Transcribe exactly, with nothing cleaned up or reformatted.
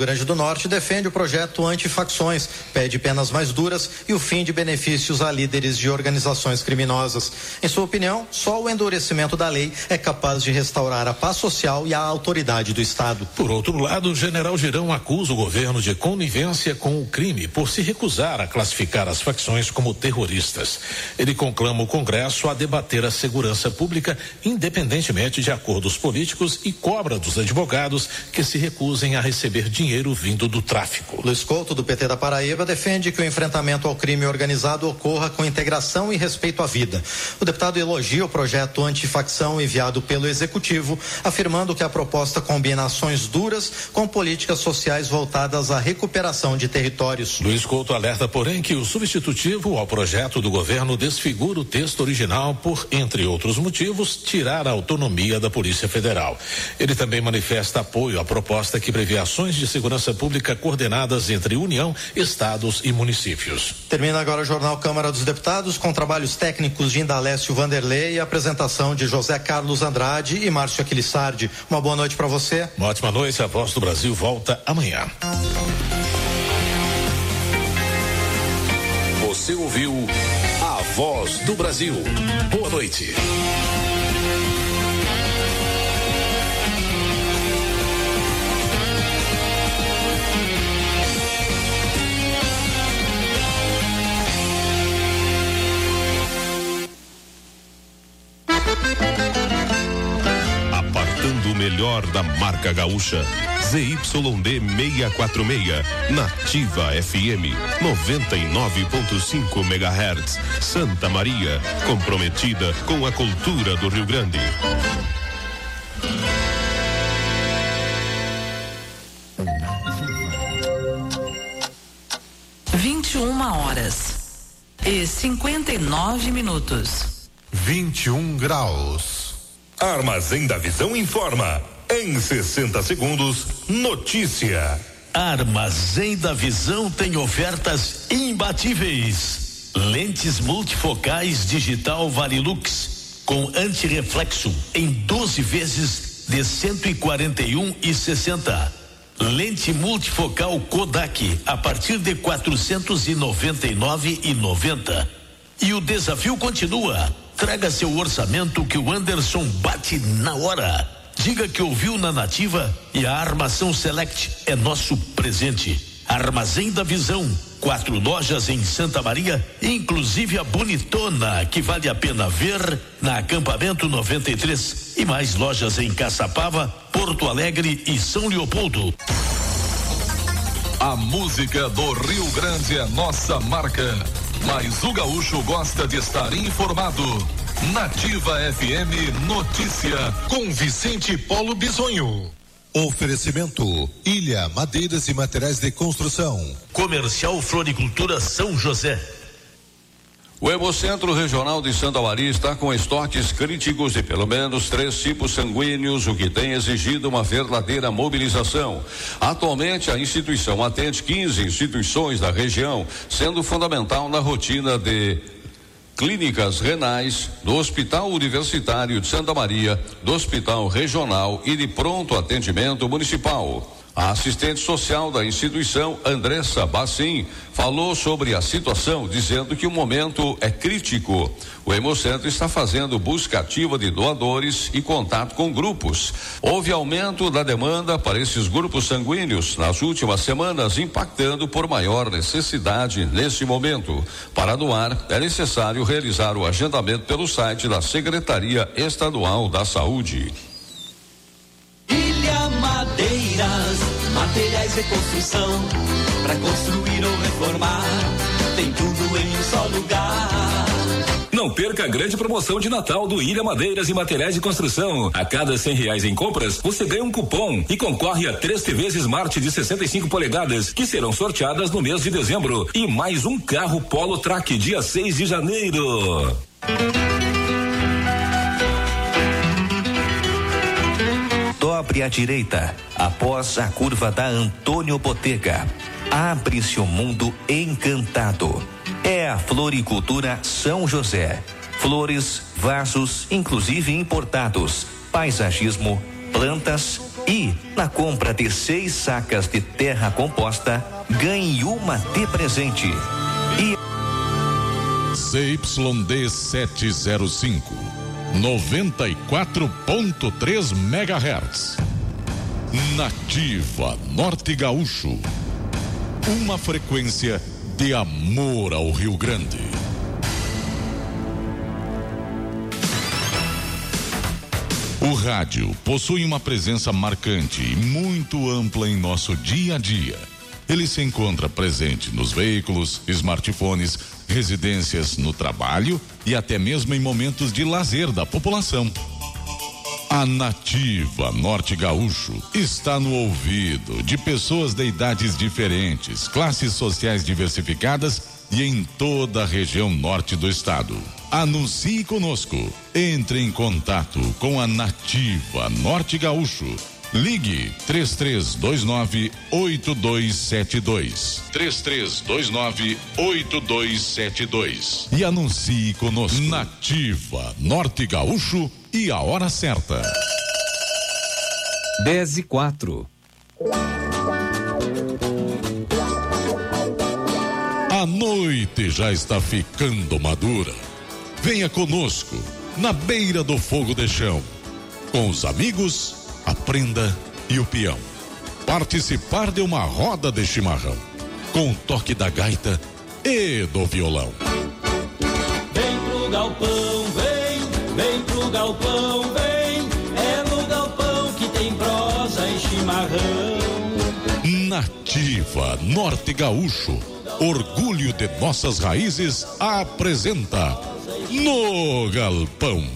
Grande do Norte defende o projeto antifacções, pede penas mais duras e o fim de benefícios a líderes de organizações criminosas. Em sua opinião, só o endurecimento da lei é capaz de restaurar a paz social e a autoridade do Estado. Por outro lado, o general Girão acusa o governo de conivência com o crime por se recusar a classificar as facções como terroristas. Ele conclama o Congresso a debater a segurança pública independentemente de acordos políticos e cobra dos advogados que se recusem a receber dinheiro vindo do tráfico. Luiz Couto, do P T da Paraíba, defende que o enfrentamento ao crime organizado ocorra com integração e respeito à vida. O deputado elogia o projeto antifacção enviado pelo Executivo, afirmando que a proposta combina ações duras com políticas sociais voltadas à recuperação de territórios. Luiz Couto alerta, porém, que o substitutivo ao projeto do governo desfigura o texto original por, entre outros motivos, tirar a autonomia da Polícia Federal. Ele também manifesta apoio à proposta que prevê ações de segurança pública coordenadas entre União, estados e municípios. Termina agora o Jornal Câmara dos Deputados com trabalhos técnicos de Indalécio Vanderlei e apresentação de José Carlos Andrade e Márcio Aquilissardi. Uma boa noite para você. Uma ótima noite. A Voz do Brasil volta amanhã. Você ouviu a Voz do Brasil. Boa noite. Apartando o melhor da marca gaúcha, Z Y D seiscentos e quarenta e seis, Nativa F M, noventa e nove ponto cinco megahertz, Santa Maria, comprometida com a cultura do Rio Grande. vinte e uma horas e cinquenta e nove minutos. vinte e um graus. Armazém da Visão informa. Em sessenta segundos, notícia. Armazém da Visão tem ofertas imbatíveis. Lentes multifocais digital Varilux com antirreflexo em doze vezes de cento e quarenta e um e sessenta. Lente multifocal Kodak a partir de quatrocentos e noventa e nove e noventa. E o desafio continua. Traga seu orçamento que o Anderson bate na hora. Diga que ouviu na Nativa e a Armação Select é nosso presente. Armazém da Visão, quatro lojas em Santa Maria, inclusive a bonitona que vale a pena ver na Acampamento noventa e três e mais lojas em Caçapava, Porto Alegre e São Leopoldo. A música do Rio Grande é nossa marca, mas o gaúcho gosta de estar informado. Nativa F M Notícia com Vicente Paulo Bisonho. Oferecimento Ilha Madeiras e Materiais de Construção. Comercial Floricultura São José. O Hemocentro Regional de Santa Maria está com estoques críticos de pelo menos três tipos sanguíneos, o que tem exigido uma verdadeira mobilização. Atualmente, a instituição atende quinze instituições da região, sendo fundamental na rotina de clínicas renais do Hospital Universitário de Santa Maria, do Hospital Regional e de Pronto Atendimento Municipal. A assistente social da instituição, Andressa Bassim, falou sobre a situação, dizendo que o momento é crítico. O Hemocentro está fazendo busca ativa de doadores e contato com grupos. Houve aumento da demanda para esses grupos sanguíneos nas últimas semanas, impactando por maior necessidade nesse momento. Para doar, é necessário realizar o agendamento pelo site da Secretaria Estadual da Saúde. Ilha Madeiras, materiais de construção, para construir ou reformar, tem tudo em um só lugar. Não perca a grande promoção de Natal do Ilha Madeiras e Materiais de Construção. A cada cem reais em compras, você ganha um cupom e concorre a três T Vs Smart de sessenta e cinco polegadas, que serão sorteadas no mês de dezembro. E mais um carro Polo Track, dia seis de janeiro. Dobre à direita, após a curva da Antônio Botega. Abre-se um mundo encantado. É a Floricultura São José. Flores, vasos, inclusive importados, paisagismo, plantas, E, na compra de seis sacas de terra composta, ganhe uma de presente. E C Y D setecentos e cinco, noventa e quatro ponto três megahertz. Nativa Norte Gaúcho. Uma frequência de amor ao Rio Grande. O rádio possui uma presença marcante e muito ampla em nosso dia a dia. Ele se encontra presente nos veículos, smartphones, residências, no trabalho e até mesmo em momentos de lazer da população. A Nativa Norte Gaúcho está no ouvido de pessoas de idades diferentes, classes sociais diversificadas e em toda a região norte do estado. Anuncie conosco. Entre em contato com a Nativa Norte Gaúcho. Ligue três três dois nove oito dois sete dois. três três dois nove oito dois sete dois. E anuncie conosco. Nativa Norte Gaúcho e a hora certa. dez e quatro. A noite já está ficando madura. Venha conosco, na beira do fogo de chão. Com os amigos, a prenda e o peão. Participar de uma roda de chimarrão. Com o toque da gaita e do violão. Vem pro galpão, vem, vem pro galpão, vem. É no galpão que tem prosa e chimarrão. Nativa Norte Gaúcho, orgulho de nossas raízes, apresenta No Galpão.